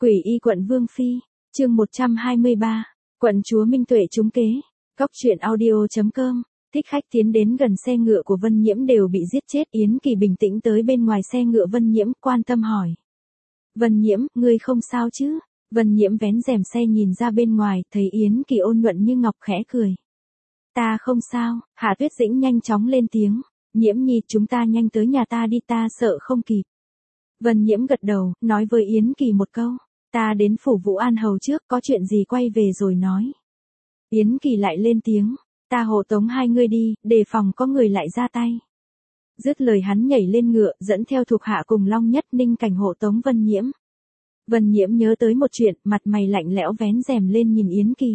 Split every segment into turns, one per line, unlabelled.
Quỷ y quận Vương Phi, chương 123, quận chúa Minh Tuệ trúng kế. Cóc truyện audio.com, thích khách tiến đến gần xe ngựa của Vân Nhiễm đều bị giết chết. Yến Kỳ bình tĩnh tới bên ngoài xe ngựa Vân Nhiễm, quan tâm hỏi. Vân Nhiễm, ngươi không sao chứ? Vân Nhiễm vén rèm xe nhìn ra bên ngoài, thấy Yến Kỳ ôn nhuận như ngọc khẽ cười. Ta không sao. Hạ Tuyết Dĩnh nhanh chóng lên tiếng. Nhiễm nhi, chúng ta nhanh tới nhà ta đi, ta sợ không kịp. Vân Nhiễm gật đầu, nói với Yến Kỳ một câu. Ta đến phủ Vũ An Hầu trước, có chuyện gì quay về rồi nói. Yến Kỳ lại lên tiếng. Ta hộ tống hai ngươi đi, đề phòng có người lại ra tay. Dứt lời hắn nhảy lên ngựa, dẫn theo thuộc hạ cùng Long Nhất Ninh Cảnh hộ tống Vân Nhiễm. Vân Nhiễm nhớ tới một chuyện, mặt mày lạnh lẽo vén rèm lên nhìn Yến Kỳ.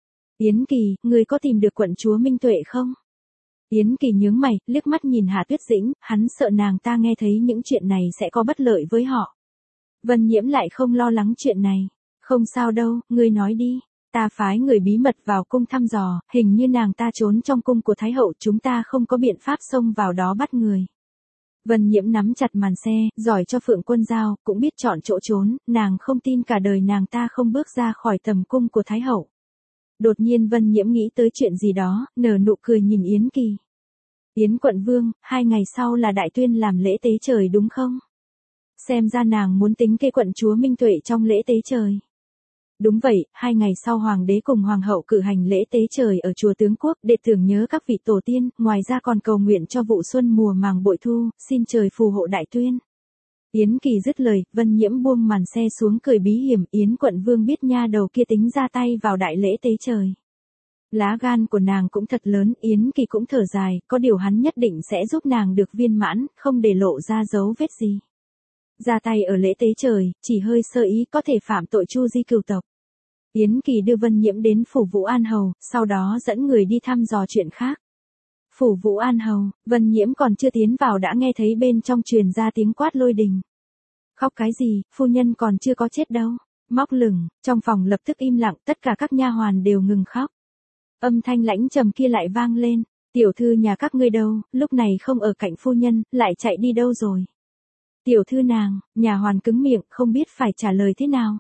Yến Kỳ, ngươi có tìm được quận chúa Minh Tuệ không? Yến Kỳ nhướng mày, liếc mắt nhìn Hạ Tuyết Dĩnh, hắn sợ nàng ta nghe thấy những chuyện này sẽ có bất lợi với họ. Vân Nhiễm lại không lo lắng chuyện này. Không sao đâu, ngươi nói đi. Ta phái người bí mật vào cung thăm dò, hình như nàng ta trốn trong cung của Thái Hậu, chúng ta không có biện pháp xông vào đó bắt người. Vân Nhiễm nắm chặt màn xe, giỏi cho Phượng Quân Giao, cũng biết chọn chỗ trốn, nàng không tin cả đời nàng ta không bước ra khỏi tầm cung của Thái Hậu. Đột nhiên Vân Nhiễm nghĩ tới chuyện gì đó, nở nụ cười nhìn Yến Kỳ. Yến quận vương, 2 ngày sau là đại tuyên làm lễ tế trời đúng không? Xem ra nàng muốn tính kê quận chúa Minh Tuệ trong lễ tế trời. Đúng vậy, 2 ngày sau hoàng đế cùng hoàng hậu cử hành lễ tế trời ở chùa Tướng Quốc để tưởng nhớ các vị tổ tiên, ngoài ra còn cầu nguyện cho vụ xuân mùa màng bội thu, xin trời phù hộ đại tuyên. Yến Kỳ dứt lời, Vân Nhiễm buông màn xe xuống cười bí hiểm. Yến quận vương biết nha đầu kia tính ra tay vào đại lễ tế trời. Lá gan của nàng cũng thật lớn. Yến Kỳ cũng thở dài, có điều hắn nhất định sẽ giúp nàng được viên mãn, không để lộ ra dấu vết gì. Ra tay ở lễ tế trời, chỉ hơi sơ ý có thể phạm tội chu di cửu tộc. Yến Kỳ đưa Vân Nhiễm đến phủ Vũ An Hầu, sau đó dẫn người đi thăm dò chuyện khác. Phủ Vũ An Hầu, Vân Nhiễm còn chưa tiến vào đã nghe thấy bên trong truyền ra tiếng quát lôi đình. Khóc cái gì, phu nhân còn chưa có chết đâu. Móc lửng, trong phòng lập tức im lặng, tất cả các nha hoàn đều ngừng khóc. Âm thanh lãnh trầm kia lại vang lên. Tiểu thư nhà các ngươi đâu, lúc này không ở cạnh phu nhân, lại chạy đi đâu rồi? Tiểu thư nàng, nhà hoàn cứng miệng, không biết phải trả lời thế nào.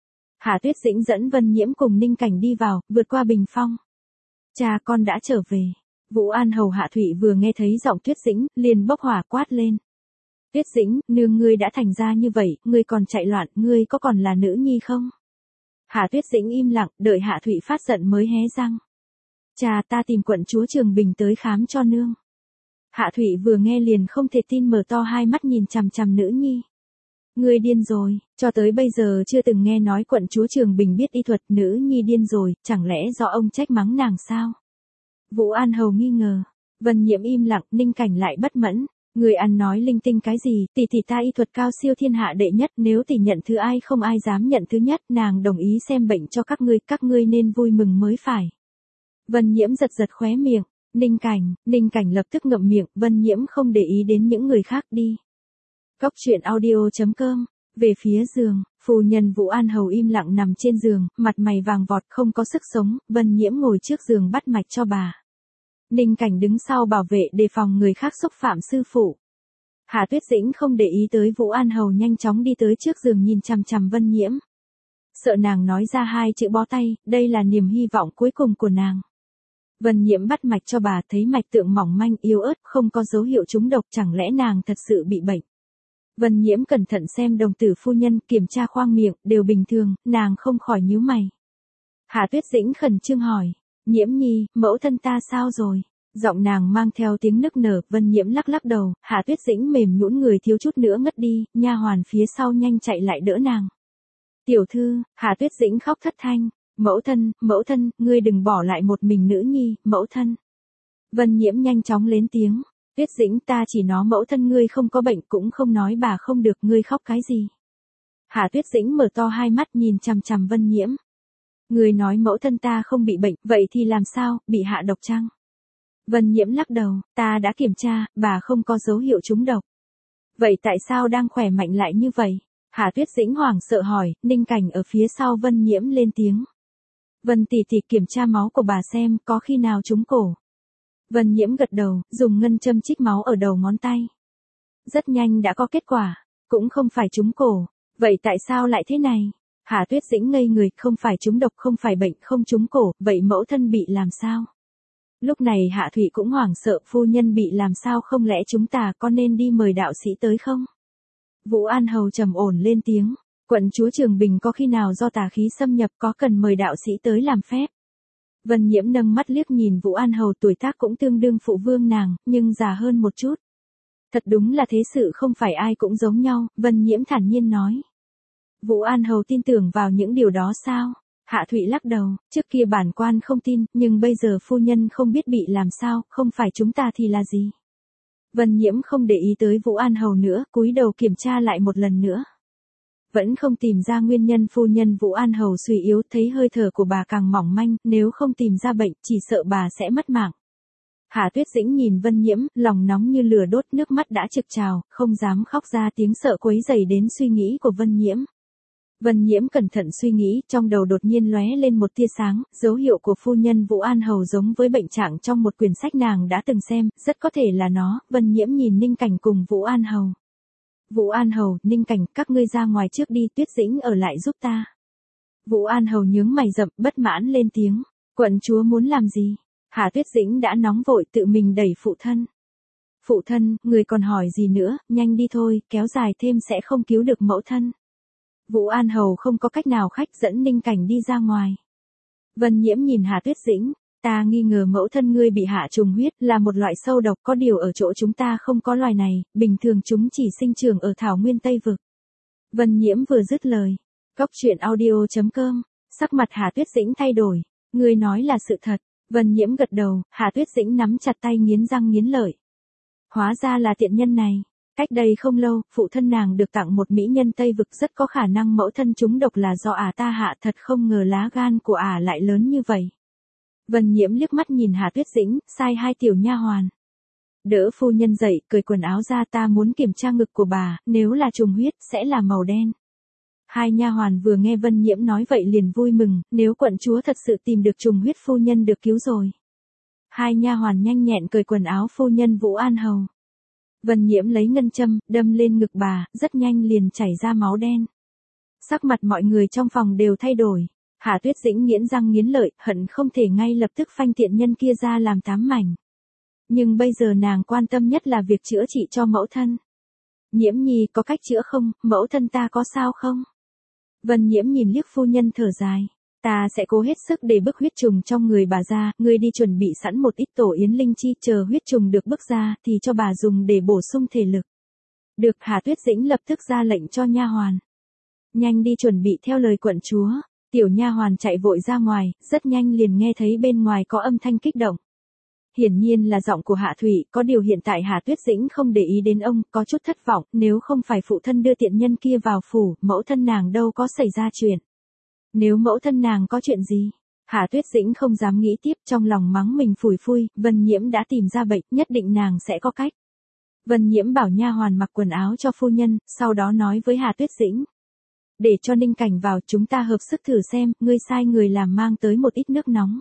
Hạ Tuyết Dĩnh dẫn Vân Nhiễm cùng Ninh Cảnh đi vào, vượt qua bình phong. Cha con đã trở về. Vũ An Hầu Hạ Thụy vừa nghe thấy giọng Tuyết Dĩnh, liền bốc hỏa quát lên. Tuyết Dĩnh, nương ngươi đã thành ra như vậy, ngươi còn chạy loạn, ngươi có còn là nữ nhi không? Hạ Tuyết Dĩnh im lặng, đợi Hạ Thụy phát giận mới hé răng. Cha, ta tìm quận chúa Trường Bình tới khám cho nương. Hạ Thụy vừa nghe liền không thể tin, mở to hai mắt nhìn chằm chằm nữ nhi. Ngươi điên rồi, cho tới bây giờ chưa từng nghe nói quận chúa Trường Bình biết y thuật, nữ nhi điên rồi, chẳng lẽ do ông trách mắng nàng sao? Vũ An Hầu nghi ngờ. Vân Nhiễm im lặng, Ninh Cảnh lại bất mẫn. Người ăn nói linh tinh cái gì, tỷ ta y thuật cao siêu thiên hạ đệ nhất, nếu tỷ nhận thứ ai không ai dám nhận thứ nhất, nàng đồng ý xem bệnh cho các ngươi nên vui mừng mới phải. Vân Nhiễm giật giật khóe miệng. Ninh Cảnh lập tức ngậm miệng. Vân Nhiễm không để ý đến những người khác đi. Cóc truyện audio.com. Về phía giường, phu nhân Vũ An Hầu im lặng nằm trên giường, mặt mày vàng vọt không có sức sống. Vân Nhiễm ngồi trước giường bắt mạch cho bà. Ninh Cảnh đứng sau bảo vệ đề phòng người khác xúc phạm sư phụ. Hạ Tuyết Dĩnh không để ý tới Vũ An Hầu, nhanh chóng đi tới trước giường nhìn chằm chằm Vân Nhiễm. Sợ nàng nói ra 2 chữ bó tay, đây là niềm hy vọng cuối cùng của nàng. Vân Nhiễm bắt mạch cho bà, thấy mạch tượng mỏng manh yếu ớt, không có dấu hiệu trúng độc, chẳng lẽ nàng thật sự bị bệnh. Vân Nhiễm cẩn thận xem đồng tử phu nhân, kiểm tra khoang miệng, đều bình thường, nàng không khỏi nhíu mày. Hạ Tuyết Dĩnh khẩn trương hỏi, Nhiễm nhi, mẫu thân ta sao rồi? Giọng nàng mang theo tiếng nức nở. Vân Nhiễm lắc lắc đầu. Hạ Tuyết Dĩnh mềm nhũn người thiếu chút nữa ngất đi, nha hoàn phía sau nhanh chạy lại đỡ nàng. Tiểu thư, Hạ Tuyết Dĩnh khóc thất thanh. Mẫu thân, ngươi đừng bỏ lại một mình nữ nhi, mẫu thân. Vân Nhiễm nhanh chóng lên tiếng. Tuyết Dĩnh, ta chỉ nói mẫu thân ngươi không có bệnh, cũng không nói bà không được, ngươi khóc cái gì? Hạ Tuyết Dĩnh mở to hai mắt nhìn chằm chằm Vân Nhiễm. Ngươi nói mẫu thân ta không bị bệnh, vậy thì làm sao, bị hạ độc chăng? Vân Nhiễm lắc đầu, ta đã kiểm tra, bà không có dấu hiệu trúng độc. Vậy tại sao đang khỏe mạnh lại như vậy? Hạ Tuyết Dĩnh hoảng sợ hỏi. Ninh Cảnh ở phía sau Vân Nhiễm lên tiếng. Vân tỷ tỷ, kiểm tra máu của bà xem, có khi nào trúng cổ. Vân Nhiễm gật đầu, dùng ngân châm trích máu ở đầu ngón tay. Rất nhanh đã có kết quả, cũng không phải trúng cổ. Vậy tại sao lại thế này? Hạ Tuyết Dĩnh ngây người, không phải trúng độc, không phải bệnh, không trúng cổ, vậy mẫu thân bị làm sao? Lúc này Hạ Thụy cũng hoảng sợ, phu nhân bị làm sao, không lẽ chúng ta có nên đi mời đạo sĩ tới không? Vũ An Hầu trầm ổn lên tiếng, quận chúa Trường Bình có khi nào do tà khí xâm nhập, có cần mời đạo sĩ tới làm phép? Vân Nhiễm nâng mắt liếc nhìn Vũ An Hầu, tuổi tác cũng tương đương phụ vương nàng, nhưng già hơn một chút. Thật đúng là thế sự không phải ai cũng giống nhau, Vân Nhiễm thản nhiên nói. Vũ An Hầu tin tưởng vào những điều đó sao? Hạ Thụy lắc đầu, trước kia bản quan không tin, nhưng bây giờ phu nhân không biết bị làm sao, không phải chúng ta thì là gì? Vân Nhiễm không để ý tới Vũ An Hầu nữa, cúi đầu kiểm tra lại một lần nữa. Vẫn không tìm ra nguyên nhân, phu nhân Vũ An Hầu suy yếu, thấy hơi thở của bà càng mỏng manh, nếu không tìm ra bệnh, chỉ sợ bà sẽ mất mạng. Hạ Tuyết Dĩnh nhìn Vân Nhiễm, lòng nóng như lửa đốt, nước mắt đã trực trào, không dám khóc ra tiếng, sợ quấy rầy đến suy nghĩ của Vân Nhiễm. Vân Nhiễm cẩn thận suy nghĩ, trong đầu đột nhiên lóe lên một tia sáng, dấu hiệu của phu nhân Vũ An Hầu giống với bệnh trạng trong một quyển sách nàng đã từng xem, rất có thể là nó. Vân Nhiễm nhìn Ninh Cảnh cùng Vũ An Hầu. Vũ An Hầu, Ninh Cảnh, các ngươi ra ngoài trước đi, Tuyết Dĩnh ở lại giúp ta. Vũ An Hầu nhướng mày rậm, bất mãn lên tiếng, quận chúa muốn làm gì? Hạ Tuyết Dĩnh đã nóng vội tự mình đẩy phụ thân. Phụ thân, người còn hỏi gì nữa, nhanh đi thôi, kéo dài thêm sẽ không cứu được mẫu thân. Vũ An Hầu không có cách nào, khách dẫn Ninh Cảnh đi ra ngoài. Vân Nhiễm nhìn Hạ Tuyết Dĩnh, ta nghi ngờ mẫu thân ngươi bị hạ trùng huyết, là một loại sâu độc, có điều ở chỗ chúng ta không có loài này, bình thường chúng chỉ sinh trưởng ở thảo nguyên Tây Vực. Vân Nhiễm vừa dứt lời, Cóc Truyện Audio.com, sắc mặt Hạ Tuyết Dĩnh thay đổi, ngươi nói là sự thật. Vân Nhiễm gật đầu, Hạ Tuyết Dĩnh nắm chặt tay nghiến răng nghiến lợi. Hóa ra là tiện nhân này. Cách đây không lâu, phụ thân nàng được tặng một mỹ nhân Tây Vực, rất có khả năng mẫu thân trúng độc là do ta hạ, thật không ngờ lá gan của lại lớn như vậy. Vân Nhiễm liếc mắt nhìn Hạ Tuyết Dĩnh, sai hai tiểu nha hoàn. Đỡ phu nhân dậy, cởi quần áo ra, ta muốn kiểm tra ngực của bà, nếu là trùng huyết, sẽ là màu đen. Hai nha hoàn vừa nghe Vân Nhiễm nói vậy liền vui mừng, nếu quận chúa thật sự tìm được trùng huyết, phu nhân được cứu rồi. Hai nha hoàn nhanh nhẹn cởi quần áo phu nhân Vũ An Hầu. Vân Nhiễm lấy ngân châm, đâm lên ngực bà, rất nhanh liền chảy ra máu đen. Sắc mặt mọi người trong phòng đều thay đổi. Hạ Tuyết Dĩnh nghiến răng nghiến lợi, hận không thể ngay lập tức phanh tiện nhân kia ra làm 8 mảnh. Nhưng bây giờ nàng quan tâm nhất là việc chữa trị cho mẫu thân. Nhiễm nhi có cách chữa không, mẫu thân ta có sao không? Vân Nhiễm nhìn liếc phu nhân thở dài. Ta sẽ cố hết sức để bức huyết trùng trong người bà ra, ngươi đi chuẩn bị sẵn một ít tổ yến linh chi, chờ huyết trùng được bức ra thì cho bà dùng để bổ sung thể lực. Được, Hạ Tuyết Dĩnh lập tức ra lệnh cho nha hoàn. Nhanh đi chuẩn bị theo lời quận chúa. Tiểu nha hoàn chạy vội ra ngoài, rất nhanh liền nghe thấy bên ngoài có âm thanh kích động. Hiển nhiên là giọng của Hạ Thụy, có điều hiện tại Hạ Tuyết Dĩnh không để ý đến ông, có chút thất vọng, nếu không phải phụ thân đưa tiện nhân kia vào phủ, mẫu thân nàng đâu có xảy ra chuyện. Nếu mẫu thân nàng có chuyện gì? Hạ Tuyết Dĩnh không dám nghĩ tiếp, trong lòng mắng mình phủi phui, Vân Nhiễm đã tìm ra bệnh, nhất định nàng sẽ có cách. Vân Nhiễm bảo nha hoàn mặc quần áo cho phu nhân, sau đó nói với Hạ Tuyết Dĩnh. Để cho Ninh Cảnh vào, chúng ta hợp sức thử xem, ngươi sai người làm mang tới một ít nước nóng.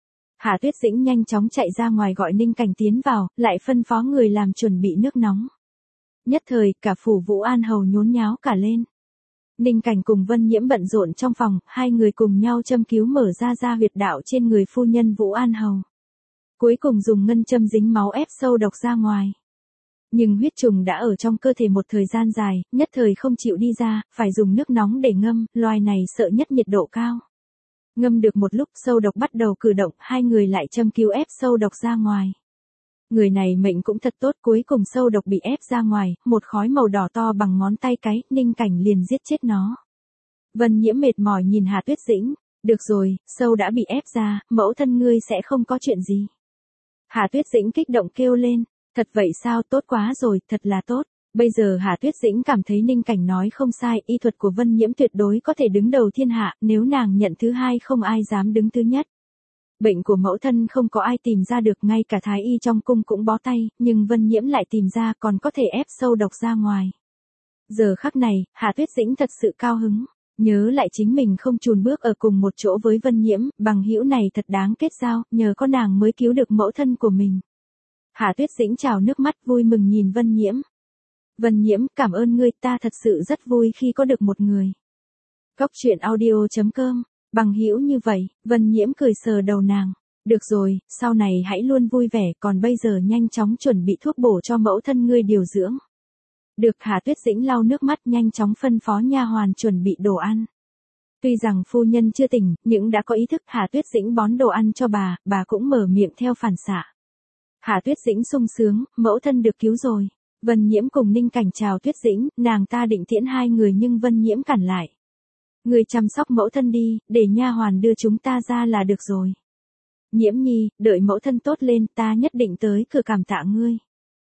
Hạ Tuyết Dĩnh nhanh chóng chạy ra ngoài gọi Ninh Cảnh tiến vào, lại phân phó người làm chuẩn bị nước nóng. Nhất thời, cả phủ Vũ An Hầu nhốn nháo cả lên. Ninh Cảnh cùng Vân Nhiễm bận rộn trong phòng, hai người cùng nhau châm cứu mở ra huyệt đạo trên người phu nhân Vũ An Hầu. Cuối cùng dùng ngân châm dính máu ép sâu độc ra ngoài. Nhưng huyết trùng đã ở trong cơ thể một thời gian dài, nhất thời không chịu đi ra, phải dùng nước nóng để ngâm, loài này sợ nhất nhiệt độ cao. Ngâm được một lúc, sâu độc bắt đầu cử động, hai người lại châm cứu ép sâu độc ra ngoài. Người này mệnh cũng thật tốt, cuối cùng sâu độc bị ép ra ngoài, một khói màu đỏ to bằng ngón tay cái, Ninh Cảnh liền giết chết nó. Vân Nhiễm mệt mỏi nhìn Hạ Tuyết Dĩnh, được rồi, sâu đã bị ép ra, mẫu thân ngươi sẽ không có chuyện gì. Hạ Tuyết Dĩnh kích động kêu lên, thật vậy sao, tốt quá rồi, thật là tốt. Bây giờ Hạ Tuyết Dĩnh cảm thấy Ninh Cảnh nói không sai, y thuật của Vân Nhiễm tuyệt đối có thể đứng đầu thiên hạ, nếu nàng nhận thứ hai không ai dám đứng thứ nhất. Bệnh của mẫu thân không có ai tìm ra được, ngay cả thái y trong cung cũng bó tay, nhưng Vân Nhiễm lại tìm ra, còn có thể ép sâu độc ra ngoài. Giờ khắc này, Hạ Tuyết Dĩnh thật sự cao hứng, nhớ lại chính mình không chùn bước ở cùng một chỗ với Vân Nhiễm, bằng hữu này thật đáng kết giao, nhờ có nàng mới cứu được mẫu thân của mình. Hạ Tuyết Dĩnh trào nước mắt vui mừng nhìn Vân Nhiễm. Vân Nhiễm, cảm ơn ngươi, ta thật sự rất vui khi có được một người. Cóc truyện audio.com, bằng hữu như vậy, Vân Nhiễm cười sờ đầu nàng. Được rồi, sau này hãy luôn vui vẻ, còn bây giờ nhanh chóng chuẩn bị thuốc bổ cho mẫu thân ngươi điều dưỡng. Được. Hà Tuyết Dĩnh lau nước mắt nhanh chóng phân phó nha hoàn chuẩn bị đồ ăn. Tuy rằng phu nhân chưa tỉnh, nhưng đã có ý thức. Hà Tuyết Dĩnh bón đồ ăn cho bà cũng mở miệng theo phản xạ. Hà Tuyết Dĩnh sung sướng, mẫu thân được cứu rồi. Vân Nhiễm cùng Ninh Cảnh chào Tuyết Dĩnh, nàng ta định tiễn hai người nhưng Vân Nhiễm cản lại. Người chăm sóc mẫu thân đi, để nha hoàn đưa chúng ta ra là được rồi. Nhiễm nhi, đợi mẫu thân tốt lên, ta nhất định tới cửa cảm tạ ngươi.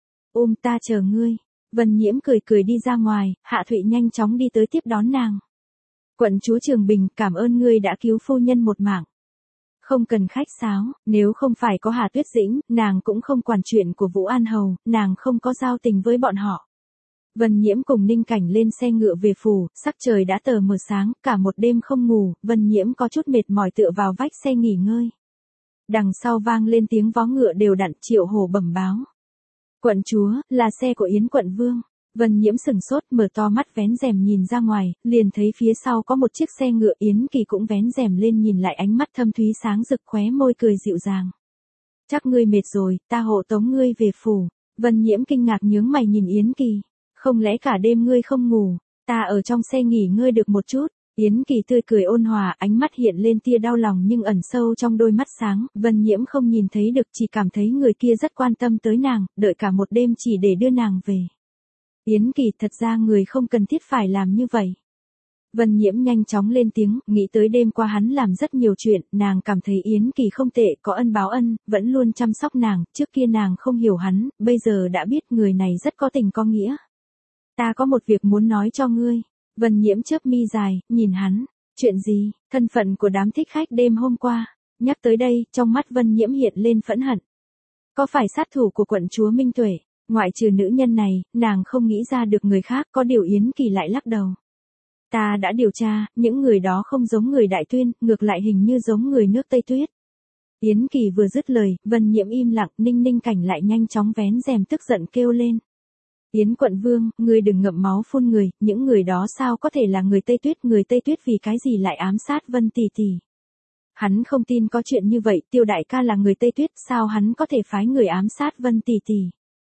Ta chờ ngươi. Vân Nhiễm cười cười đi ra ngoài, Hạ Thụy nhanh chóng đi tới tiếp đón nàng. Quận chúa Trường Bình, cảm ơn ngươi đã cứu phu nhân một mạng. Không cần khách sáo, nếu không phải có Hà Tuyết Dĩnh, nàng cũng không quản chuyện của Vũ An Hầu, nàng không có giao tình với bọn họ. Vân Nhiễm cùng Ninh Cảnh lên xe ngựa về phủ, sắc trời đã tờ mờ sáng, cả một đêm không ngủ, Vân Nhiễm có chút mệt mỏi tựa vào vách xe nghỉ ngơi. Đằng sau vang lên tiếng vó ngựa đều đặn. Triệu Hổ bẩm báo. Quận chúa, là xe của Yến quận vương. Vân Nhiễm sừng sốt, mở to mắt vén rèm nhìn ra ngoài, liền thấy phía sau có một chiếc xe ngựa. Yến Kỳ cũng vén rèm lên nhìn lại, ánh mắt thâm thúy sáng rực, khóe môi cười dịu dàng. Chắc ngươi mệt rồi, ta hộ tống ngươi về phủ. Vân Nhiễm kinh ngạc nhướng mày nhìn Yến Kỳ. Không lẽ cả đêm ngươi không ngủ, ta ở trong xe nghỉ ngơi được một chút. Yến Kỳ tươi cười ôn hòa, ánh mắt hiện lên tia đau lòng nhưng ẩn sâu trong đôi mắt sáng. Vân Nhiễm không nhìn thấy được, chỉ cảm thấy người kia rất quan tâm tới nàng, đợi cả một đêm chỉ để đưa nàng về. Yến Kỳ, thật ra người không cần thiết phải làm như vậy. Vân Nhiễm nhanh chóng lên tiếng, nghĩ tới đêm qua hắn làm rất nhiều chuyện, nàng cảm thấy Yến Kỳ không tệ, có ân báo ân, vẫn luôn chăm sóc nàng, trước kia nàng không hiểu hắn, bây giờ đã biết người này rất có tình có nghĩa. Ta có một việc muốn nói cho ngươi. Vân Nhiễm chớp mi dài, nhìn hắn. Chuyện gì? Thân phận của đám thích khách đêm hôm qua. Nhắc tới đây, trong mắt Vân Nhiễm hiện lên phẫn hận. Có phải sát thủ của quận chúa Minh Tuệ? Ngoại trừ nữ nhân này, nàng không nghĩ ra được người khác, có điều Yến Kỳ lại lắc đầu. Ta đã điều tra, những người đó không giống người Đại Tuyên, ngược lại hình như giống người nước Tây Tuyết. Yến Kỳ vừa dứt lời, Vân Nhiễm im lặng, Ninh Cảnh lại nhanh chóng vén rèm tức giận kêu lên. Yến quận vương, ngươi đừng ngậm máu phun người, những người đó sao có thể là người Tây Tuyết vì cái gì lại ám sát Vân tỷ tỷ. Hắn không tin có chuyện như vậy, Tiêu đại ca là người Tây Tuyết, sao hắn có thể phái người ám sát Vân tỷ tỷ.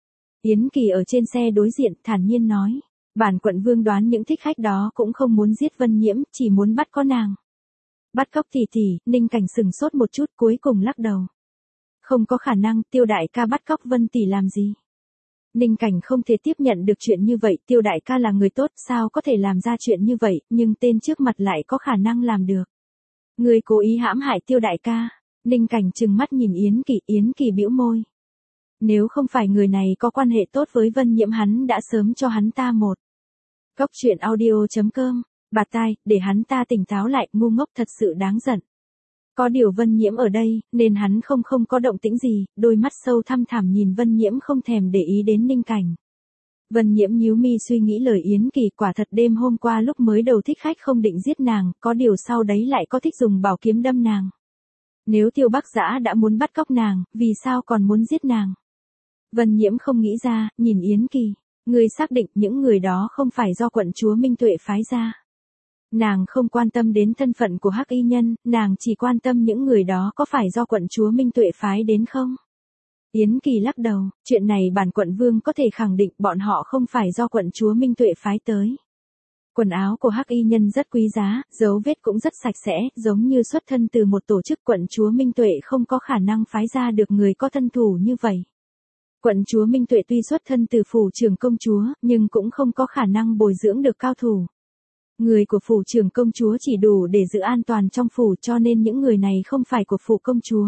Yến Kỳ ở trên xe đối diện, thản nhiên nói, bản quận vương đoán những thích khách đó cũng không muốn giết Vân Nhiễm, chỉ muốn bắt có nàng. Bắt cóc tỷ tỷ. Ninh Cảnh sừng sốt một chút, cuối cùng lắc đầu. Không có khả năng, Tiêu đại ca bắt cóc Vân tỷ làm gì. Ninh Cảnh không thể tiếp nhận được chuyện như vậy, Tiêu đại ca là người tốt, sao có thể làm ra chuyện như vậy, nhưng tên trước mặt lại có khả năng làm được. Người cố ý hãm hại Tiêu đại ca. Ninh Cảnh trừng mắt nhìn Yến Kỳ bĩu môi. Nếu không phải người này có quan hệ tốt với Vân Nhiễm, hắn đã sớm cho hắn ta một. Cóc truyện audio.com, bạt tai, để hắn ta tỉnh táo lại, ngu ngốc thật sự đáng giận. Có điều Vân Nhiễm ở đây, nên hắn không có động tĩnh gì, đôi mắt sâu thăm thẳm nhìn Vân Nhiễm không thèm để ý đến Ninh Cảnh. Vân Nhiễm nhíu mi suy nghĩ lời Yến Kỳ, quả thật đêm hôm qua lúc mới đầu thích khách không định giết nàng, có điều sau đấy lại có thích dùng bảo kiếm đâm nàng. Nếu Tiêu Bắc Dã đã muốn bắt cóc nàng, vì sao còn muốn giết nàng? Vân Nhiễm không nghĩ ra, nhìn Yến Kỳ, ngươi xác định những người đó không phải do quận chúa Minh Tuệ phái ra. Nàng không quan tâm đến thân phận của hắc y nhân, nàng chỉ quan tâm những người đó có phải do quận chúa Minh Tuệ phái đến không? Yến Kỳ lắc đầu, chuyện này bản quận vương có thể khẳng định bọn họ không phải do quận chúa Minh Tuệ phái tới. Quần áo của hắc y nhân rất quý giá, dấu vết cũng rất sạch sẽ, giống như xuất thân từ một tổ chức, quận chúa Minh Tuệ không có khả năng phái ra được người có thân thủ như vậy. Quận chúa Minh Tuệ tuy xuất thân từ phủ trưởng công chúa, nhưng cũng không có khả năng bồi dưỡng được cao thủ. Người của phủ trưởng công chúa chỉ đủ để giữ an toàn trong phủ, cho nên những người này không phải của phủ công chúa.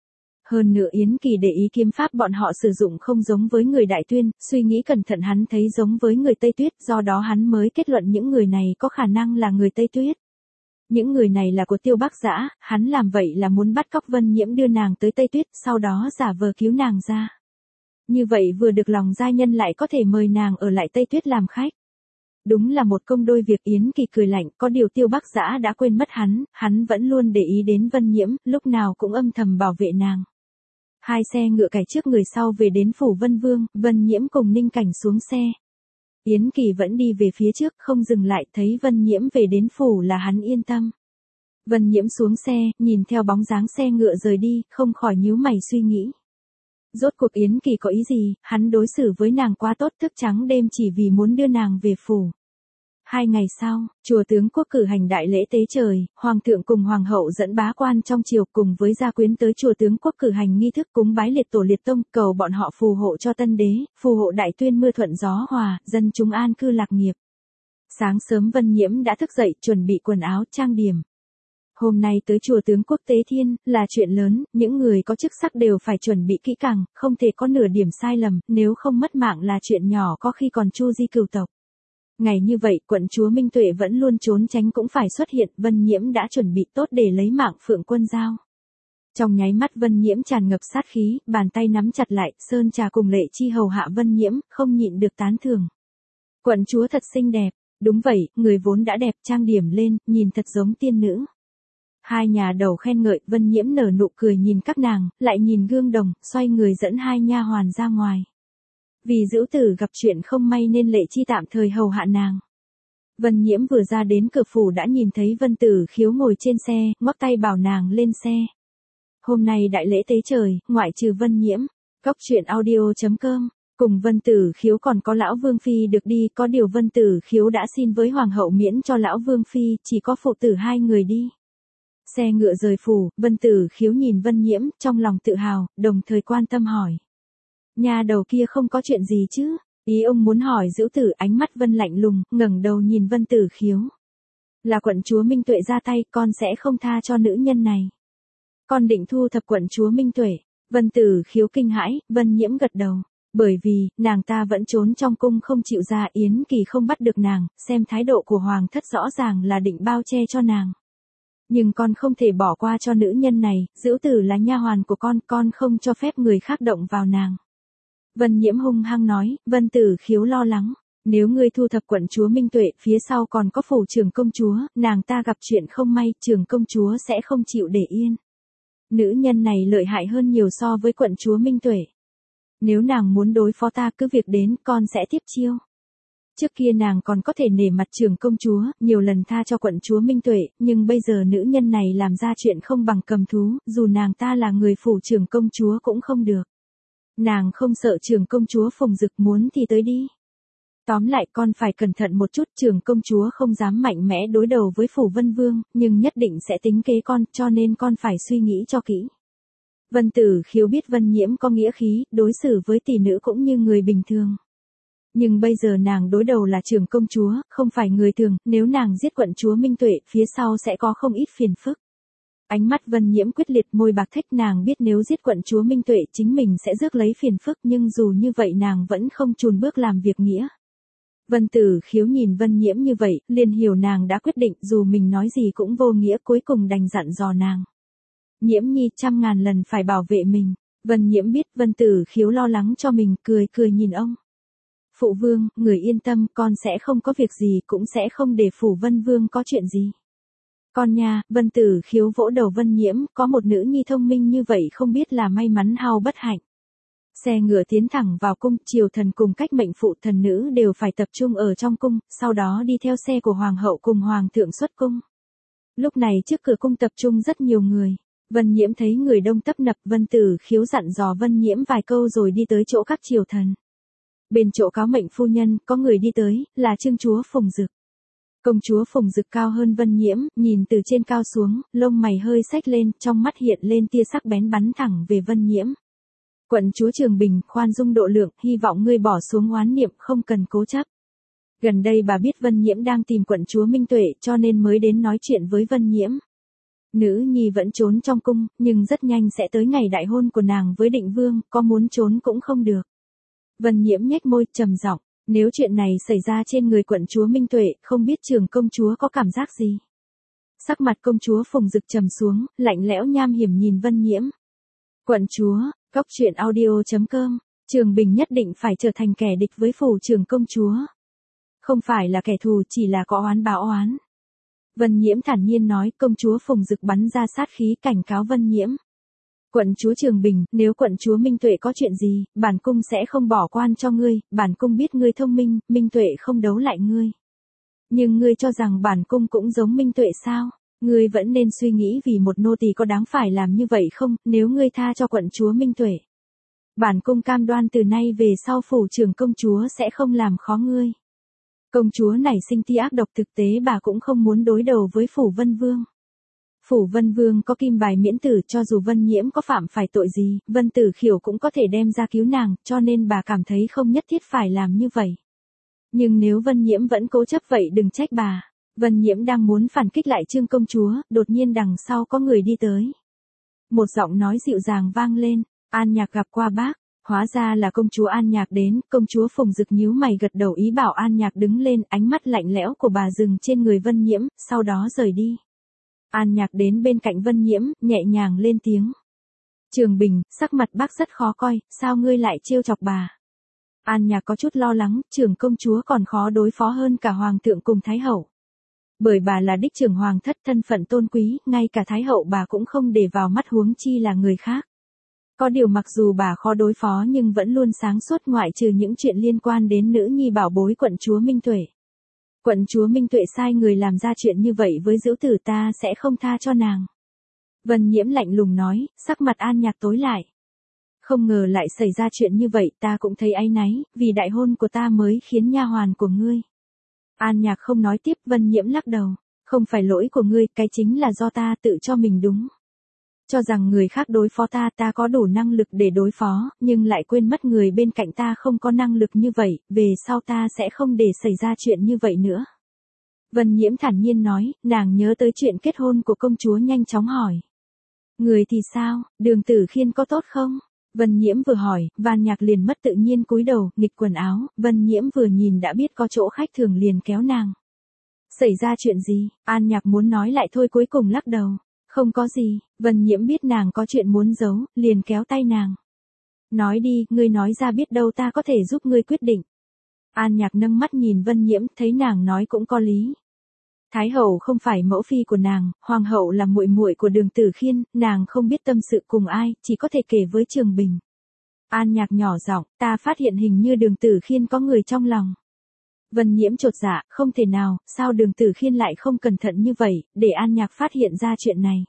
Hơn nữa Yến Kỳ để ý kiếm pháp bọn họ sử dụng không giống với người Đại Tuyên, suy nghĩ cẩn thận hắn thấy giống với người Tây Tuyết, do đó hắn mới kết luận những người này có khả năng là người Tây Tuyết. Những người này là của Tiêu Bắc Dã, hắn làm vậy là muốn bắt cóc Vân Nhiễm đưa nàng tới Tây Tuyết, sau đó giả vờ cứu nàng ra. Như vậy vừa được lòng gia nhân lại có thể mời nàng ở lại Tây Tuyết làm khách. Đúng là một công đôi việc. Yến Kỳ cười lạnh, có điều Tiêu Bắc Dã đã quên mất hắn vẫn luôn để ý đến Vân Nhiễm, lúc nào cũng âm thầm bảo vệ nàng. Hai xe ngựa cày trước người sau về đến phủ Vân Vương, Vân Nhiễm cùng Ninh Cảnh xuống xe. Yến Kỳ vẫn đi về phía trước không dừng lại, thấy Vân Nhiễm về đến phủ là hắn yên tâm. Vân Nhiễm xuống xe, nhìn theo bóng dáng xe ngựa rời đi, không khỏi nhíu mày suy nghĩ. Rốt cuộc Yến Kỳ có ý gì, hắn đối xử với nàng quá tốt, thức trắng đêm chỉ vì muốn đưa nàng về phủ. 2 ngày sau, chùa Tướng Quốc cử hành đại lễ tế trời, Hoàng thượng cùng Hoàng hậu dẫn bá quan trong triều cùng với gia quyến tới chùa Tướng Quốc cử hành nghi thức cúng bái liệt tổ liệt tông, cầu bọn họ phù hộ cho tân đế, phù hộ đại tuyên mưa thuận gió hòa, dân chúng an cư lạc nghiệp. Sáng sớm Vân Nhiễm đã thức dậy, chuẩn bị quần áo trang điểm. Hôm nay tới chùa Tướng Quốc tế thiên, là chuyện lớn, những người có chức sắc đều phải chuẩn bị kỹ càng, không thể có nửa điểm sai lầm, nếu không mất mạng là chuyện nhỏ có khi còn chu di cửu tộc. Ngày như vậy, quận chúa Minh Tuệ vẫn luôn trốn tránh cũng phải xuất hiện, Vân Nhiễm đã chuẩn bị tốt để lấy mạng Phượng Quân Dao. Trong nháy mắt Vân Nhiễm tràn ngập sát khí, bàn tay nắm chặt lại, Sơn Trà cùng Lệ Chi hầu hạ Vân Nhiễm, không nhịn được tán thưởng. Quận chúa thật xinh đẹp, đúng vậy, người vốn đã đẹp trang điểm lên, nhìn thật giống tiên nữ. Hai nhà đầu khen ngợi, Vân Nhiễm nở nụ cười nhìn các nàng, lại nhìn gương đồng, xoay người dẫn hai nha hoàn ra ngoài. Vì Dữu Tử gặp chuyện không may nên Lệ Chi tạm thời hầu hạ nàng. Vân Nhiễm vừa ra đến cửa phủ đã nhìn thấy Vân Tử Khiếu ngồi trên xe, ngoắc tay bảo nàng lên xe. Hôm nay đại lễ tế trời, ngoại trừ Vân Nhiễm, goctruyện.audio.com, cùng Vân Tử Khiếu còn có lão Vương Phi được đi, có điều Vân Tử Khiếu đã xin với Hoàng hậu miễn cho lão Vương Phi, chỉ có phụ tử 2 người đi. Xe ngựa rời phủ, Vân Tử Khiếu nhìn Vân Nhiễm, trong lòng tự hào, đồng thời quan tâm hỏi. Nhà đầu kia không có chuyện gì chứ? Ý ông muốn hỏi Dữu Tử, ánh mắt Vân lạnh lùng, ngẩng đầu nhìn Vân Tử Khiếu. Là quận chúa Minh Tuệ ra tay, con sẽ không tha cho nữ nhân này. Con định thu thập quận chúa Minh Tuệ. Vân Tử Khiếu kinh hãi, Vân Nhiễm gật đầu. Bởi vì, nàng ta vẫn trốn trong cung không chịu ra, Yến Kỳ không bắt được nàng, xem thái độ của Hoàng thất rõ ràng là định bao che cho nàng. Nhưng con không thể bỏ qua cho nữ nhân này, Dữu Tử là nha hoàn của con không cho phép người khác động vào nàng. Vân Nhiễm hung hăng nói, Vân Tử Khiếu lo lắng. Nếu ngươi thu thập quận chúa Minh Tuệ, phía sau còn có phủ trưởng công chúa, nàng ta gặp chuyện không may, trưởng công chúa sẽ không chịu để yên. Nữ nhân này lợi hại hơn nhiều so với quận chúa Minh Tuệ. Nếu nàng muốn đối phó ta cứ việc đến, con sẽ tiếp chiêu. Trước kia nàng còn có thể nể mặt trưởng công chúa, nhiều lần tha cho quận chúa Minh Tuệ, nhưng bây giờ nữ nhân này làm ra chuyện không bằng cầm thú, dù nàng ta là người phủ trưởng công chúa cũng không được. Nàng không sợ trưởng công chúa Phùng Dực, muốn thì tới đi. Tóm lại con phải cẩn thận một chút, trưởng công chúa không dám mạnh mẽ đối đầu với phủ Vân Vương, nhưng nhất định sẽ tính kế con, cho nên con phải suy nghĩ cho kỹ. Vân Tử Khiếu biết Vân Nhiễm có nghĩa khí, đối xử với tỷ nữ cũng như người bình thường. Nhưng bây giờ nàng đối đầu là trưởng công chúa, không phải người thường, nếu nàng giết quận chúa Minh Tuệ, phía sau sẽ có không ít phiền phức. Ánh mắt Vân Nhiễm quyết liệt, môi bạc thách, nàng biết nếu giết quận chúa Minh Tuệ chính mình sẽ rước lấy phiền phức, nhưng dù như vậy nàng vẫn không chùn bước làm việc nghĩa. Vân Tử Khiếu nhìn Vân Nhiễm như vậy, liền hiểu nàng đã quyết định, dù mình nói gì cũng vô nghĩa, cuối cùng đành dặn dò nàng. Nhiễm nhi 100.000 lần phải bảo vệ mình. Vân Nhiễm biết Vân Tử Khiếu lo lắng cho mình, cười nhìn ông. Phụ vương, người yên tâm, con sẽ không có việc gì, cũng sẽ không để phủ Vân Vương có chuyện gì. Con nha, Vân Tử Khiếu vỗ đầu Vân Nhiễm, có một nữ nhi thông minh như vậy không biết là may mắn hao bất hạnh. Xe ngựa tiến thẳng vào cung, triều thần cùng cách mệnh phụ thần nữ đều phải tập trung ở trong cung, sau đó đi theo xe của hoàng hậu cùng hoàng thượng xuất cung. Lúc này trước cửa cung tập trung rất nhiều người. Vân Nhiễm thấy người đông tấp nập, Vân Tử Khiếu dặn dò Vân Nhiễm vài câu rồi đi tới chỗ các triều thần. Bên chỗ cáo mệnh phu nhân, có người đi tới, là trương chúa Phùng Dực. Công chúa Phùng Dực cao hơn Vân Nhiễm, nhìn từ trên cao xuống, lông mày hơi xách lên, trong mắt hiện lên tia sắc bén bắn thẳng về Vân Nhiễm. Quận chúa Trường Bình, khoan dung độ lượng, hy vọng ngươi bỏ xuống oán niệm, không cần cố chấp. Gần đây bà biết Vân Nhiễm đang tìm quận chúa Minh Tuệ, cho nên mới đến nói chuyện với Vân Nhiễm. Nữ nhi vẫn trốn trong cung, nhưng rất nhanh sẽ tới ngày đại hôn của nàng với Định Vương, có muốn trốn cũng không được. Vân Nhiễm nhếch môi, trầm giọng, nếu chuyện này xảy ra trên người quận chúa Minh Tuệ, không biết trưởng công chúa có cảm giác gì. Sắc mặt công chúa Phùng Dực trầm xuống, lạnh lẽo nham hiểm nhìn Vân Nhiễm. Quận chúa, goctruyện.audio.com, Trường Bình nhất định phải trở thành kẻ địch với phủ trưởng công chúa. Không phải là kẻ thù, chỉ là có oán báo oán. Vân Nhiễm thản nhiên nói, công chúa Phùng Dực bắn ra sát khí cảnh cáo Vân Nhiễm. Quận chúa Trường Bình, nếu quận chúa Minh Tuệ có chuyện gì, bản cung sẽ không bỏ quan cho ngươi, bản cung biết ngươi thông minh, Minh Tuệ không đấu lại ngươi. Nhưng ngươi cho rằng bản cung cũng giống Minh Tuệ sao? Ngươi vẫn nên suy nghĩ vì một nô tỳ có đáng phải làm như vậy không, nếu ngươi tha cho quận chúa Minh Tuệ. Bản cung cam đoan từ nay về sau phủ trưởng công chúa sẽ không làm khó ngươi. Công chúa này sinh ti ác độc, thực tế bà cũng không muốn đối đầu với phủ Vân Vương. Phủ Vân Vương có kim bài miễn tử, cho dù Vân Nhiễm có phạm phải tội gì, Vân Tử Khiểu cũng có thể đem ra cứu nàng, cho nên bà cảm thấy không nhất thiết phải làm như vậy. Nhưng nếu Vân Nhiễm vẫn cố chấp vậy đừng trách bà. Vân Nhiễm đang muốn phản kích lại Trương công chúa, đột nhiên đằng sau có người đi tới. Một giọng nói dịu dàng vang lên, An Nhạc gặp qua bác. Hóa ra là công chúa An Nhạc đến, công chúa Phùng Dực nhíu mày gật đầu ý bảo An Nhạc đứng lên, ánh mắt lạnh lẽo của bà dừng trên người Vân Nhiễm, sau đó rời đi. An Nhạc đến bên cạnh Vân Nhiễm, nhẹ nhàng lên tiếng. Trường Bình, sắc mặt bác rất khó coi, sao ngươi lại trêu chọc bà? An Nhạc có chút lo lắng, trưởng công chúa còn khó đối phó hơn cả hoàng thượng cùng thái hậu. Bởi bà là đích trưởng hoàng thất, thân phận tôn quý, ngay cả thái hậu bà cũng không để vào mắt, huống chi là người khác. Có điều mặc dù bà khó đối phó nhưng vẫn luôn sáng suốt, ngoại trừ những chuyện liên quan đến nữ nhi bảo bối quận chúa Minh Tuệ. Quận chúa Minh Tuệ sai người làm ra chuyện như vậy với Dữu Tử, ta sẽ không tha cho nàng. Vân Nhiễm lạnh lùng nói, sắc mặt An Nhạc tối lại. Không ngờ lại xảy ra chuyện như vậy, ta cũng thấy áy náy, vì đại hôn của ta mới khiến nha hoàn của ngươi. An Nhạc không nói tiếp, Vân Nhiễm lắc đầu. Không phải lỗi của ngươi, cái chính là do ta tự cho mình đúng. Cho rằng người khác đối phó ta, ta có đủ năng lực để đối phó, nhưng lại quên mất người bên cạnh ta không có năng lực như vậy, về sau ta sẽ không để xảy ra chuyện như vậy nữa. Vân Nhiễm thản nhiên nói, nàng nhớ tới chuyện kết hôn của công chúa nhanh chóng hỏi. Người thì sao, Đường Tử Khiên có tốt không? Vân Nhiễm vừa hỏi, Van Nhạc liền mất tự nhiên cúi đầu, nghịch quần áo, Vân Nhiễm vừa nhìn đã biết có chỗ khách thường liền kéo nàng. Xảy ra chuyện gì? An Nhạc muốn nói lại thôi cuối cùng lắc đầu. Không có gì, Vân Nhiễm biết nàng có chuyện muốn giấu, liền kéo tay nàng. Nói đi, ngươi nói ra biết đâu ta có thể giúp ngươi quyết định. An Nhạc nâng mắt nhìn Vân Nhiễm, thấy nàng nói cũng có lý. Thái hậu không phải mẫu phi của nàng, hoàng hậu là muội muội của Đường Tử Khiên, nàng không biết tâm sự cùng ai, chỉ có thể kể với Trường Bình. An Nhạc nhỏ giọng, ta phát hiện hình như Đường Tử Khiên có người trong lòng. Vân Nhiễm chột dạ, không thể nào, sao Đường Tử Khiên lại không cẩn thận như vậy, để An Nhạc phát hiện ra chuyện này.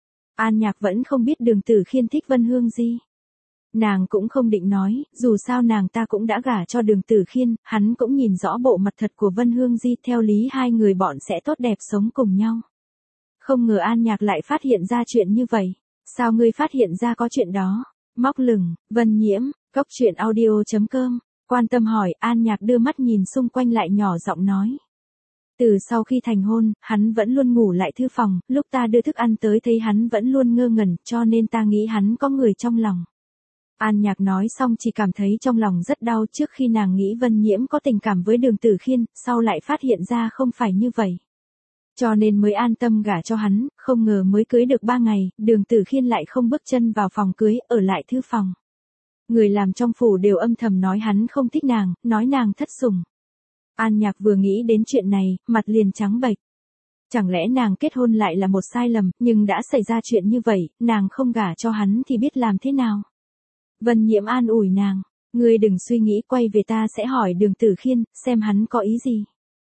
An Nhạc vẫn không biết Đường Tử Khiên thích Vân Hương Di. Nàng cũng không định nói, dù sao nàng ta cũng đã gả cho Đường Tử Khiên, hắn cũng nhìn rõ bộ mặt thật của Vân Hương Di, theo lý hai người bọn sẽ tốt đẹp sống cùng nhau. Không ngờ An Nhạc lại phát hiện ra chuyện như vậy. Sao ngươi phát hiện ra có chuyện đó? Móc lửng, Vân Nhiễm, coctruyện.audio.com. Quan tâm hỏi, An Nhạc đưa mắt nhìn xung quanh lại nhỏ giọng nói. Từ sau khi thành hôn, hắn vẫn luôn ngủ lại thư phòng, lúc ta đưa thức ăn tới thấy hắn vẫn luôn ngơ ngẩn, cho nên ta nghĩ hắn có người trong lòng. An Nhạc nói xong chỉ cảm thấy trong lòng rất đau, trước khi nàng nghĩ Vân Nhiễm có tình cảm với Đường Tử Khiên, sau lại phát hiện ra không phải như vậy. Cho nên mới an tâm gả cho hắn, không ngờ mới cưới được 3 ngày, Đường Tử Khiên lại không bước chân vào phòng cưới, ở lại thư phòng. Người làm trong phủ đều âm thầm nói hắn không thích nàng, nói nàng thất sủng. An Nhạc vừa nghĩ đến chuyện này, mặt liền trắng bệch. Chẳng lẽ nàng kết hôn lại là một sai lầm, nhưng đã xảy ra chuyện như vậy, nàng không gả cho hắn thì biết làm thế nào. Vân Nhiễm an ủi nàng, ngươi đừng suy nghĩ, quay về ta sẽ hỏi Đường Tử Khiên, xem hắn có ý gì.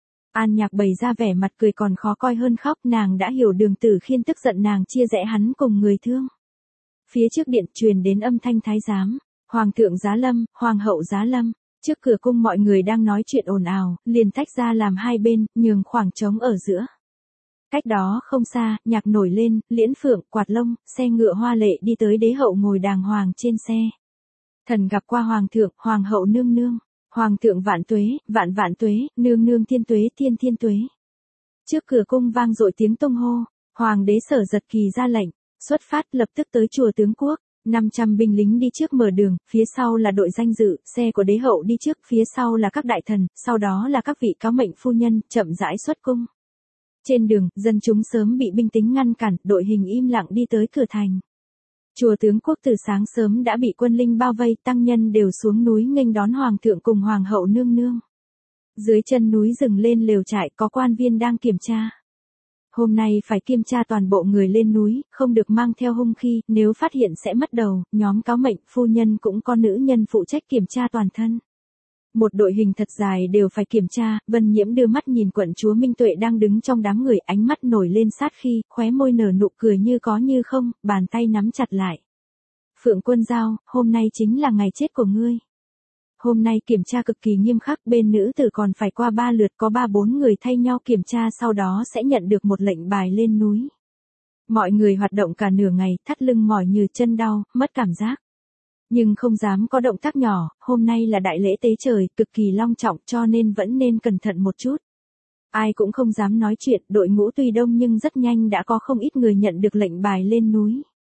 An Nhạc bày ra vẻ mặt cười còn khó coi hơn khóc, nàng đã hiểu Đường Tử Khiên tức giận nàng chia rẽ hắn cùng người thương. Phía trước điện truyền đến âm thanh thái giám, Hoàng thượng giá lâm, Hoàng hậu giá lâm, trước cửa cung mọi người đang nói chuyện ồn ào, liền tách ra làm hai bên, nhường khoảng trống ở giữa. Cách đó không xa, nhạc nổi lên, liễn phượng, quạt lông, xe ngựa hoa lệ đi tới, đế hậu ngồi đàng hoàng trên xe. Thần gặp qua Hoàng thượng, Hoàng hậu nương nương. Hoàng thượng vạn tuế, vạn vạn tuế, nương nương thiên tuế, thiên thiên tuế. Trước cửa cung vang dội tiếng tung hô, Hoàng đế Sở Giật Kỳ ra lệnh, xuất phát lập tức tới chùa Tướng Quốc. 500 binh lính đi trước mở đường, phía sau là đội danh dự, xe của đế hậu đi trước, phía sau là các đại thần, sau đó là các vị cáo mệnh phu nhân, chậm rãi xuất cung. Trên đường, dân chúng sớm bị binh lính ngăn cản, đội hình im lặng đi tới cửa thành. Chùa Tướng Quốc từ sáng sớm đã bị quân linh bao vây, tăng nhân đều xuống núi nghênh đón Hoàng thượng cùng Hoàng hậu nương nương. Dưới chân núi dừng lên lều trại, có quan viên đang kiểm tra. Hôm nay phải kiểm tra toàn bộ người lên núi, không được mang theo hung khí, nếu phát hiện sẽ mất đầu, nhóm cáo mệnh, phu nhân cũng có nữ nhân phụ trách kiểm tra toàn thân. Một đội hình thật dài đều phải kiểm tra, Vân Nhiễm đưa mắt nhìn quận chúa Minh Tuệ đang đứng trong đám người, ánh mắt nổi lên sát khí, khóe môi nở nụ cười như có như không, bàn tay nắm chặt lại. Phượng Quân Giao, hôm nay chính là ngày chết của ngươi. Hôm nay kiểm tra cực kỳ nghiêm khắc, bên nữ tử còn phải qua 3 lượt, có 3-4 người thay nhau kiểm tra, sau đó sẽ nhận được một lệnh bài lên núi. Mọi người hoạt động cả nửa ngày, thắt lưng mỏi như chân đau, mất cảm giác. Nhưng không dám có động tác nhỏ, hôm nay là đại lễ tế trời, cực kỳ long trọng cho nên vẫn nên cẩn thận một chút. Ai cũng không dám nói chuyện, đội ngũ tuy đông nhưng rất nhanh đã có không ít người nhận được lệnh bài lên núi.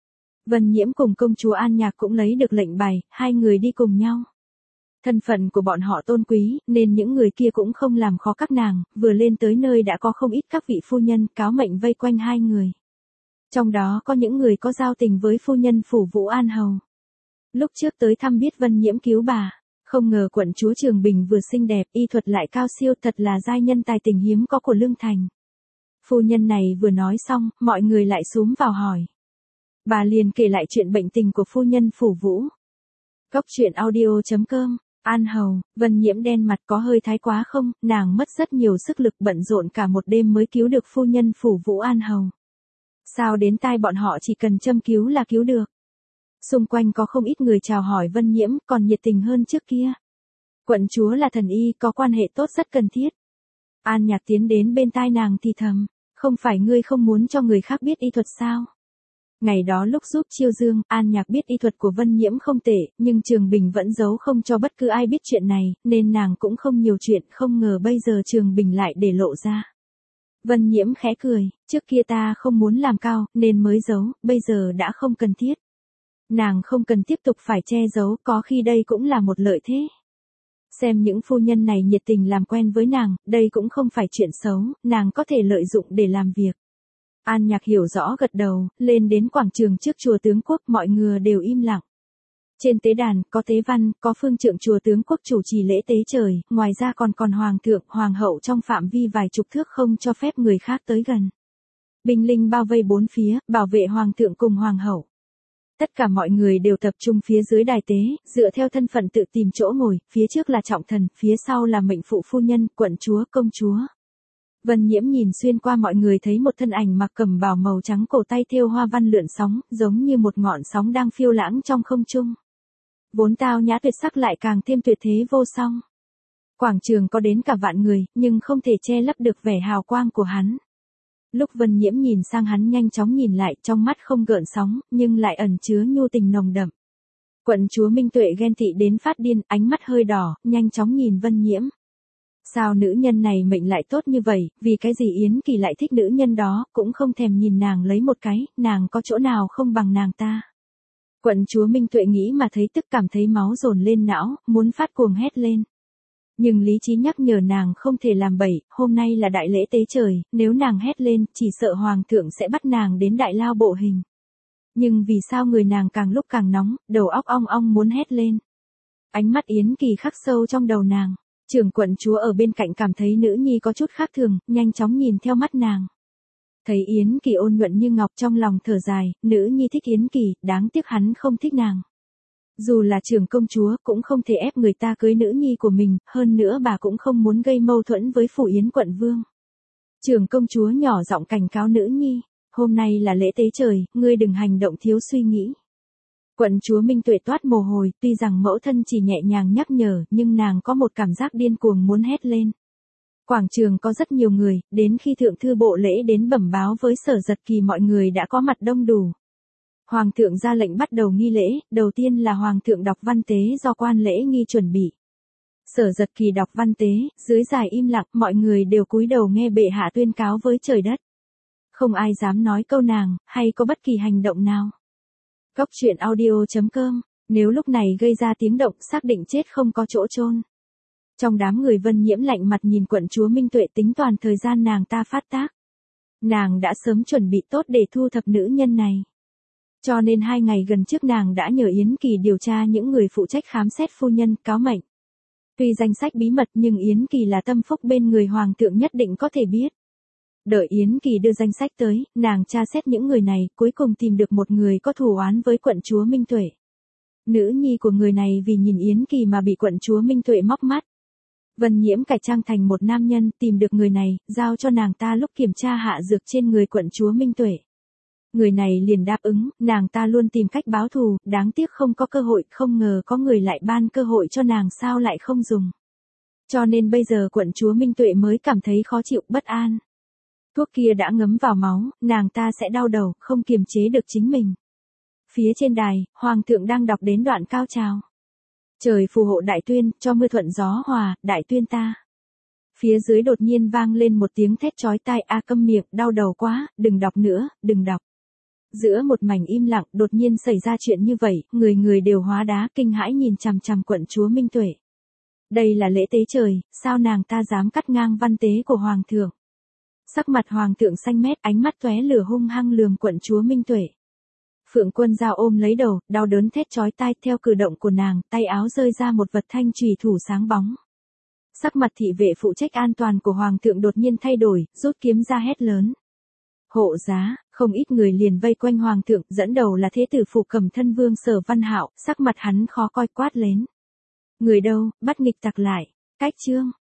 Vân Nhiễm cùng công chúa An Nhạc cũng lấy được lệnh bài, hai người đi cùng nhau. Thân phận của bọn họ tôn quý, nên những người kia cũng không làm khó các nàng, vừa lên tới nơi đã có không ít các vị phu nhân cáo mệnh vây quanh hai người. Trong đó có những người có giao tình với phu nhân phủ Vũ An Hầu. Lúc trước tới thăm biết Vân Nhiễm cứu bà, không ngờ quận chúa Trường Bình vừa xinh đẹp, y thuật lại cao siêu, thật là giai nhân tài tình hiếm có của Lương Thành. Phu nhân này vừa nói xong, mọi người lại xúm vào hỏi. Bà liền kể lại chuyện bệnh tình của phu nhân phủ Vũ. Cốc truyện audio.com. An Hầu, Vân Nhiễm đen mặt có hơi thái quá không, nàng mất rất nhiều sức lực bận rộn cả một đêm mới cứu được phu nhân phủ Vũ An Hầu. Sao đến tai bọn họ chỉ cần châm cứu là cứu được. Xung quanh có không ít người chào hỏi Vân Nhiễm, còn nhiệt tình hơn trước kia. Quận chúa là thần y, có quan hệ tốt rất cần thiết. An Nhạc tiến đến bên tai nàng thì thầm, không phải ngươi không muốn cho người khác biết y thuật sao? Ngày đó lúc giúp Chiêu Dương, An Nhạc biết y thuật của Vân Nhiễm không tệ, nhưng Trường Bình vẫn giấu không cho bất cứ ai biết chuyện này, nên nàng cũng không nhiều chuyện, không ngờ bây giờ Trường Bình lại để lộ ra. Vân Nhiễm khẽ cười, trước kia ta không muốn làm cao, nên mới giấu, bây giờ đã không cần thiết. Nàng không cần tiếp tục phải che giấu, có khi đây cũng là một lợi thế. Xem những phu nhân này nhiệt tình làm quen với nàng, đây cũng không phải chuyện xấu, nàng có thể lợi dụng để làm việc. An Nhạc hiểu rõ gật đầu, lên đến quảng trường trước chùa Tướng Quốc, mọi người đều im lặng. Trên tế đàn, có tế văn, có phương trượng chùa Tướng Quốc chủ trì lễ tế trời, ngoài ra còn hoàng thượng, hoàng hậu trong phạm vi vài chục thước không cho phép người khác tới gần. Binh lính bao vây bốn phía, bảo vệ hoàng thượng cùng hoàng hậu. Tất cả mọi người đều tập trung phía dưới đài tế, dựa theo thân phận tự tìm chỗ ngồi, phía trước là trọng thần, phía sau là mệnh phụ phu nhân, quận chúa, công chúa. Vân Nhiễm nhìn xuyên qua mọi người thấy một thân ảnh mặc cẩm bào màu trắng, cổ tay thêu hoa văn lượn sóng, giống như một ngọn sóng đang phiêu lãng trong không trung. Vốn tao nhã tuyệt sắc lại càng thêm tuyệt thế vô song. Quảng trường có đến cả vạn người, nhưng không thể che lấp được vẻ hào quang của hắn. Lúc Vân Nhiễm nhìn sang hắn nhanh chóng nhìn lại, trong mắt không gợn sóng, nhưng lại ẩn chứa nhu tình nồng đậm. Quận chúa Minh Tuệ ghen tị đến phát điên, ánh mắt hơi đỏ, nhanh chóng nhìn Vân Nhiễm. Sao nữ nhân này mệnh lại tốt như vậy, vì cái gì Yến Kỳ lại thích nữ nhân đó, cũng không thèm nhìn nàng lấy một cái, nàng có chỗ nào không bằng nàng ta. Quận chúa Minh Tuệ nghĩ mà thấy tức, cảm thấy máu dồn lên não, muốn phát cuồng hét lên. Nhưng lý trí nhắc nhở nàng không thể làm bậy, hôm nay là đại lễ tế trời, nếu nàng hét lên, chỉ sợ hoàng thượng sẽ bắt nàng đến đại lao bộ hình. Nhưng vì sao người nàng càng lúc càng nóng, đầu óc ong ong muốn hét lên. Ánh mắt Yến Kỳ khắc sâu trong đầu nàng. Trưởng quận chúa ở bên cạnh cảm thấy nữ nhi có chút khác thường, nhanh chóng nhìn theo mắt nàng. Thấy Yến Kỳ ôn nhuận như ngọc, trong lòng thở dài, nữ nhi thích Yến Kỳ, đáng tiếc hắn không thích nàng. Dù là trưởng công chúa, cũng không thể ép người ta cưới nữ nhi của mình, hơn nữa bà cũng không muốn gây mâu thuẫn với phủ Yến quận vương. Trưởng công chúa nhỏ giọng cảnh cáo nữ nhi, hôm nay là lễ tế trời, ngươi đừng hành động thiếu suy nghĩ. Quận chúa Minh Tuệ toát mồ hôi, tuy rằng mẫu thân chỉ nhẹ nhàng nhắc nhở, nhưng nàng có một cảm giác điên cuồng muốn hét lên. Quảng trường có rất nhiều người, đến khi thượng thư bộ lễ đến bẩm báo với Sở Giật Kỳ mọi người đã có mặt đông đủ. Hoàng thượng ra lệnh bắt đầu nghi lễ, đầu tiên là hoàng thượng đọc văn tế do quan lễ nghi chuẩn bị. Sở Giật Kỳ đọc văn tế, dưới dài im lặng, mọi người đều cúi đầu nghe bệ hạ tuyên cáo với trời đất. Không ai dám nói câu nàng, hay có bất kỳ hành động nào. Cốc truyện audio.com, nếu lúc này gây ra tiếng động xác định chết không có chỗ chôn. Trong đám người Vân Nhiễm lạnh mặt nhìn quận chúa Minh Tuệ tính toàn thời gian nàng ta phát tác. Nàng đã sớm chuẩn bị tốt để thu thập nữ nhân này. Cho nên 2 ngày gần trước nàng đã nhờ Yến Kỳ điều tra những người phụ trách khám xét phu nhân, cáo mệnh. Tuy danh sách bí mật nhưng Yến Kỳ là tâm phúc bên người hoàng thượng nhất định có thể biết. Đợi Yến Kỳ đưa danh sách tới, nàng tra xét những người này, cuối cùng tìm được một người có thù oán với quận chúa Minh Tuệ. Nữ nhi của người này vì nhìn Yến Kỳ mà bị quận chúa Minh Tuệ móc mắt. Vân Nhiễm cải trang thành một nam nhân, tìm được người này, giao cho nàng ta lúc kiểm tra hạ dược trên người quận chúa Minh Tuệ. Người này liền đáp ứng, nàng ta luôn tìm cách báo thù, đáng tiếc không có cơ hội, không ngờ có người lại ban cơ hội cho nàng sao lại không dùng. Cho nên bây giờ quận chúa Minh Tuệ mới cảm thấy khó chịu, bất an. Thuốc kia đã ngấm vào máu, nàng ta sẽ đau đầu, không kiềm chế được chính mình. Phía trên đài, Hoàng thượng đang đọc đến đoạn cao trào. Trời phù hộ Đại Tuyên, cho mưa thuận gió hòa, Đại Tuyên ta. Phía dưới đột nhiên vang lên một tiếng thét chói tai, a câm miệng, đau đầu quá, đừng đọc nữa, đừng đọc. Giữa một mảnh im lặng, đột nhiên xảy ra chuyện như vậy, người người đều hóa đá, kinh hãi nhìn chằm chằm quận chúa Minh Tuệ. Đây là lễ tế trời, sao nàng ta dám cắt ngang văn tế của Hoàng thượng. Sắc mặt Hoàng thượng xanh mét, ánh mắt tóe lửa hung hăng lườm quận chúa Minh Tuệ. Phượng Quân Dao ôm lấy đầu, đau đớn thét chói tai, theo cử động của nàng, tay áo rơi ra một vật thanh chùy thủ sáng bóng. Sắc mặt thị vệ phụ trách an toàn của Hoàng thượng đột nhiên thay đổi, rút kiếm ra hét lớn. Hộ giá, không ít người liền vây quanh Hoàng thượng, dẫn đầu là thế tử Phủ Cẩm Thân Vương Sở Văn Hạo, sắc mặt hắn khó coi, quát lên. Người đâu, bắt nghịch tặc lại, cách chương.